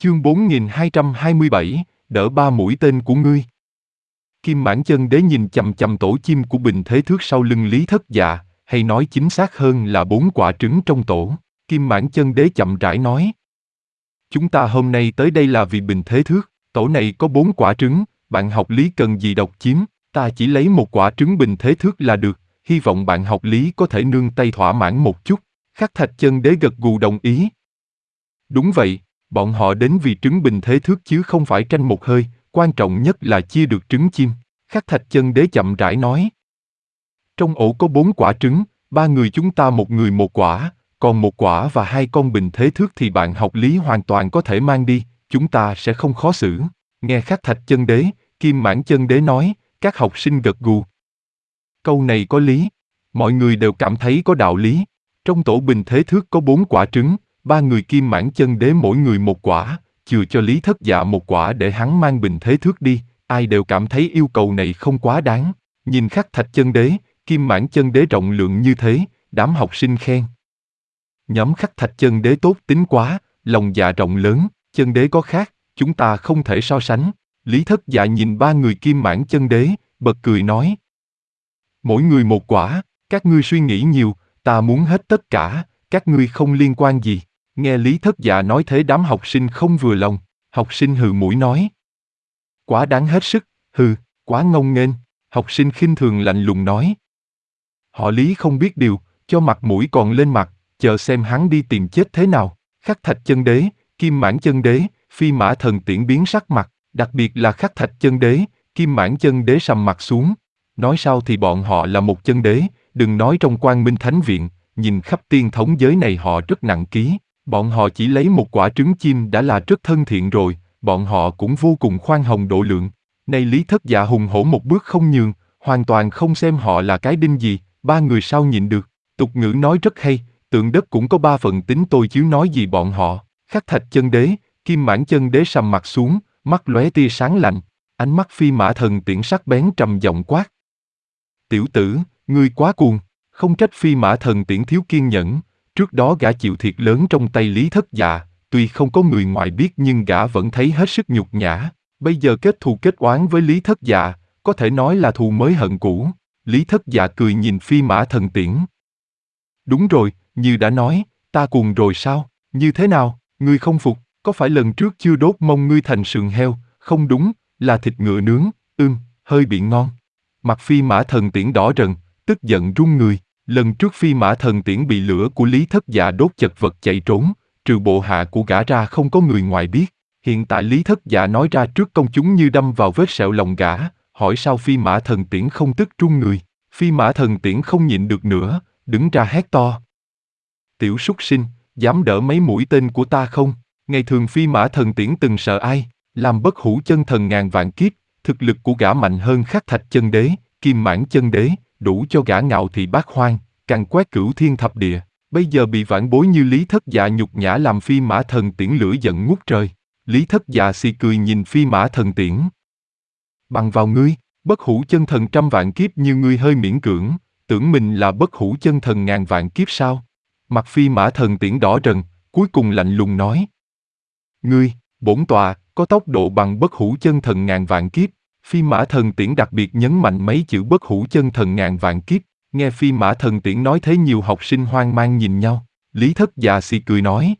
Chương 4227, đỡ ba mũi tên của ngươi. Kim Mãn Chân Đế nhìn chằm chằm tổ chim của Bình Thế Thước sau lưng Lý Thất Dạ, hay nói chính xác hơn là 4 quả trứng trong tổ. Kim Mãn Chân Đế chậm rãi nói: Chúng ta hôm nay tới đây là vì Bình Thế Thước, tổ này có 4 quả trứng, bạn học Lý cần gì độc chiếm, ta chỉ lấy một quả trứng Bình Thế Thước là được, hy vọng bạn học Lý có thể nương tay thỏa mãn một chút. Khắc Thạch Chân Đế gật gù đồng ý. Đúng vậy, bọn họ đến vì trứng Bình Thế Thước chứ không phải tranh một hơi, quan trọng nhất là chia được trứng chim. Khắc Thạch Chân Đế chậm rãi nói. Trong ổ có 4 quả trứng, 3 người chúng ta một người một quả, còn một quả và 2 con Bình Thế Thước thì bạn học Lý hoàn toàn có thể mang đi, chúng ta sẽ không khó xử. Nghe Khắc Thạch Chân Đế, Kim Mãn Chân Đế nói, các học sinh gật gù. Câu này có lý, mọi người đều cảm thấy có đạo lý. Trong tổ Bình Thế Thước có 4 quả trứng, 3 người Kim Mãn Chân Đế mỗi người một quả, chừa cho Lý Thất Dạ một quả để hắn mang Bình Thế Thước đi, ai đều cảm thấy yêu cầu này không quá đáng. Nhìn Khắc Thạch Chân Đế, Kim Mãn Chân Đế rộng lượng như thế, đám học sinh khen. Nhóm Khắc Thạch Chân Đế tốt tính quá, lòng dạ rộng lớn, Chân Đế có khác, chúng ta không thể so sánh. Lý Thất Dạ nhìn 3 người Kim Mãn Chân Đế, bật cười nói. Mỗi người một quả, các ngươi suy nghĩ nhiều, ta muốn hết tất cả, các ngươi không liên quan gì. Nghe Lý Thất Dạ nói thế đám học sinh không vừa lòng, học sinh hừ mũi nói. Quá đáng hết sức, hừ, quá ngông nghênh, học sinh khinh thường lạnh lùng nói. Họ Lý không biết điều, cho mặt mũi còn lên mặt, chờ xem hắn đi tìm chết thế nào. Khắc Thạch Chân Đế, Kim Mãn Chân Đế, Phi Mã Thần Tiễn biến sắc mặt, đặc biệt là Khắc Thạch Chân Đế, Kim Mãn Chân Đế sầm mặt xuống. Nói sao thì bọn họ là một chân đế, đừng nói trong Quang Minh Thánh Viện, nhìn khắp tiên thống giới này họ rất nặng ký. Bọn họ chỉ lấy một quả trứng chim đã là rất thân thiện rồi, bọn họ cũng vô cùng khoan hồng độ lượng. Nay Lý Thất Dạ hùng hổ một bước không nhường, hoàn toàn không xem họ là cái đinh gì, 3 người sao nhịn được. Tục ngữ nói rất hay, tượng đất cũng có 3 phần tính tôi chứ nói gì bọn họ. Khắc Thạch Chân Đế, Kim Mãn Chân Đế sầm mặt xuống, mắt lóe tia sáng lạnh, ánh mắt Phi Mã Thần Tiễn sắc bén trầm giọng quát. Tiểu tử, ngươi quá cuồng, không trách Phi Mã Thần Tiễn thiếu kiên nhẫn, trước đó gã chịu thiệt lớn trong tay Lý Thất Dạ, tuy không có người ngoài biết nhưng gã vẫn thấy hết sức nhục nhã, bây giờ kết thù kết oán với Lý Thất Dạ, có thể nói là thù mới hận cũ. Lý Thất Dạ cười nhìn Phi Mã Thần Tiễn. Đúng rồi, như đã nói, ta cuồng rồi sao, như thế nào, ngươi không phục, có phải lần trước chưa đốt mông ngươi thành sườn heo, không đúng, là thịt ngựa nướng, hơi bị ngon. Mặt Phi Mã Thần Tiễn đỏ rần, tức giận run người. Lần trước Phi Mã Thần Tiễn bị lửa của Lý Thất Dạ đốt chật vật chạy trốn, trừ bộ hạ của gã ra không có người ngoài biết. Hiện tại Lý Thất Dạ nói ra trước công chúng như đâm vào vết sẹo lòng gã, hỏi sao Phi Mã Thần Tiễn không tức run người. Phi Mã Thần Tiễn không nhịn được nữa, đứng ra hét to. Tiểu súc sinh, dám đỡ mấy mũi tên của ta không? Ngày thường Phi Mã Thần Tiễn từng sợ ai, làm bất hủ chân thần ngàn vạn kiếp, thực lực của gã mạnh hơn Khắc Thạch Chân Đế, Kim Mãn Chân Đế, đủ cho gã ngạo thị bát hoang, càn quét cửu thiên thập địa. Bây giờ bị vãn bối như Lý Thất Dạ nhục nhã làm Phi Mã Thần Tiễn lửa giận ngút trời. Lý Thất Dạ xì cười nhìn Phi Mã Thần Tiễn. Bằng vào ngươi, bất hủ chân thần trăm vạn kiếp như ngươi hơi miễn cưỡng, tưởng mình là bất hủ chân thần ngàn vạn kiếp sao? Mặt Phi Mã Thần Tiễn đỏ rần, cuối cùng lạnh lùng nói. Ngươi, bổn tọa, có tốc độ bằng bất hủ chân thần ngàn vạn kiếp. Phi Mã Thần Tiễn đặc biệt nhấn mạnh mấy chữ bất hủ chân thần ngàn vạn kiếp. Nghe Phi Mã Thần Tiễn nói thế nhiều học sinh hoang mang nhìn nhau. Lý Thất Dạ xì cười nói.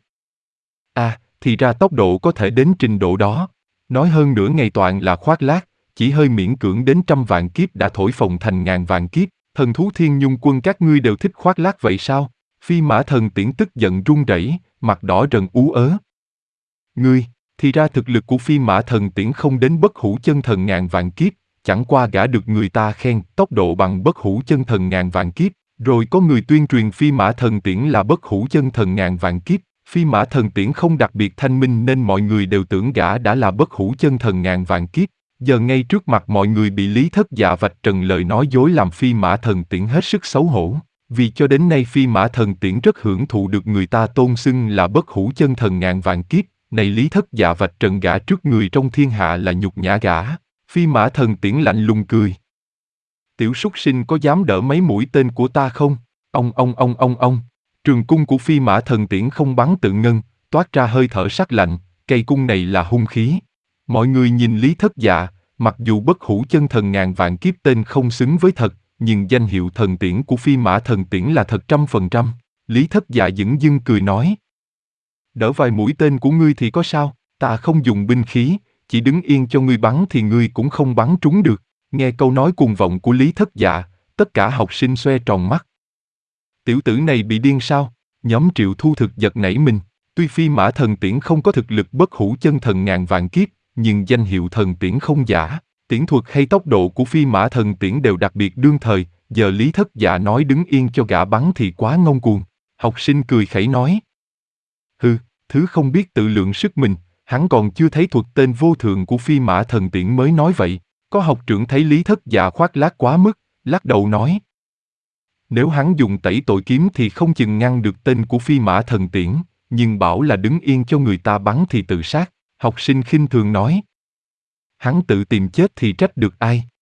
Thì ra tốc độ có thể đến trình độ đó. Nói hơn nữa ngày toàn là khoác lác, chỉ hơi miễn cưỡng đến trăm vạn kiếp đã thổi phồng thành ngàn vạn kiếp. Thần thú Thiên Nhung Quân các ngươi đều thích khoác lác vậy sao? Phi Mã Thần Tiễn tức giận run rẩy, mặt đỏ rần ú ớ. Ngươi, thì ra thực lực của Phi Mã Thần Tiễn không đến bất hủ chân thần ngàn vạn kiếp, chẳng qua gã được người ta khen tốc độ bằng bất hủ chân thần ngàn vạn kiếp, rồi có người tuyên truyền Phi Mã Thần Tiễn là bất hủ chân thần ngàn vạn kiếp. Phi Mã Thần Tiễn không đặc biệt thanh minh nên mọi người đều tưởng gã đã là bất hủ chân thần ngàn vạn kiếp. Giờ ngay trước mặt mọi người bị Lý Thất Dạ vạch trần lời nói dối làm Phi Mã Thần Tiễn hết sức xấu hổ. Vì cho đến nay Phi Mã Thần Tiễn rất hưởng thụ được người ta tôn xưng là bất hủ chân thần ngàn vạn kiếp. Này Lý Thất Dạ vạch trần gã trước người trong thiên hạ là nhục nhã gã. Phi Mã Thần Tiễn lạnh lùng cười. Tiểu súc sinh có dám đỡ mấy mũi tên của ta không? Ông. Trường cung của Phi Mã Thần Tiễn không bắn tự ngân, toát ra hơi thở sắc lạnh, cây cung này là hung khí. Mọi người nhìn Lý Thất Dạ, mặc dù bất hủ chân thần ngàn vạn kiếp tên không xứng với thật, nhưng danh hiệu thần tiễn của Phi Mã Thần Tiễn là thật 100%. Lý Thất Dạ dửng dưng cười nói. Đỡ vài mũi tên của ngươi thì có sao, ta không dùng binh khí, chỉ đứng yên cho ngươi bắn thì ngươi cũng không bắn trúng được. Nghe câu nói cuồng vọng của Lý Thất Dạ, tất cả học sinh xoe tròn mắt. Tiểu tử này bị điên sao? Nhóm Triệu Thu thực giật nảy mình. Tuy Phi Mã Thần Tiễn không có thực lực bất hủ chân thần ngàn vạn kiếp, nhưng danh hiệu thần tiễn không giả. Tiễn thuật hay tốc độ của Phi Mã Thần Tiễn đều đặc biệt đương thời, giờ Lý Thất Dạ nói đứng yên cho gã bắn thì quá ngông cuồng. Học sinh cười khẩy nói. Hừ, thứ không biết tự lượng sức mình, hắn còn chưa thấy thuật tên vô thượng của Phi Mã Thần Tiễn mới nói vậy. Có học trưởng thấy Lý Thất Dạ khoác lác quá mức, lắc đầu nói. Nếu hắn dùng tẩy tội kiếm thì không chừng ngăn được tên của Phi Mã Thần Tiễn, nhưng bảo là đứng yên cho người ta bắn thì tự sát, học sinh khinh thường nói. Hắn tự tìm chết thì trách được ai?